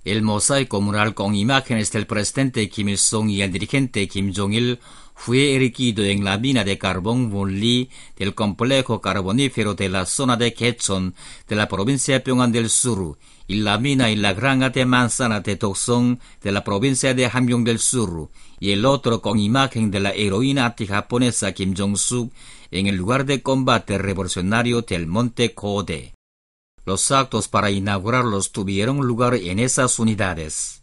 El mosaico mural con imágenes del presidente Kim Il-sung y el dirigente Kim Jong-il fue erigido en la mina de carbón Wonli del complejo carbonífero de la zona de Quechon de la provincia de Pyongan del Sur y la mina y la granja de manzana de Doksan de la provincia de Hamgyong del Sur, y el otro con imagen de la heroína antijaponesa Kim Jong-suk en el lugar de combate revolucionario del Monte Kode. Los actos para inaugurarlos tuvieron lugar en esas unidades.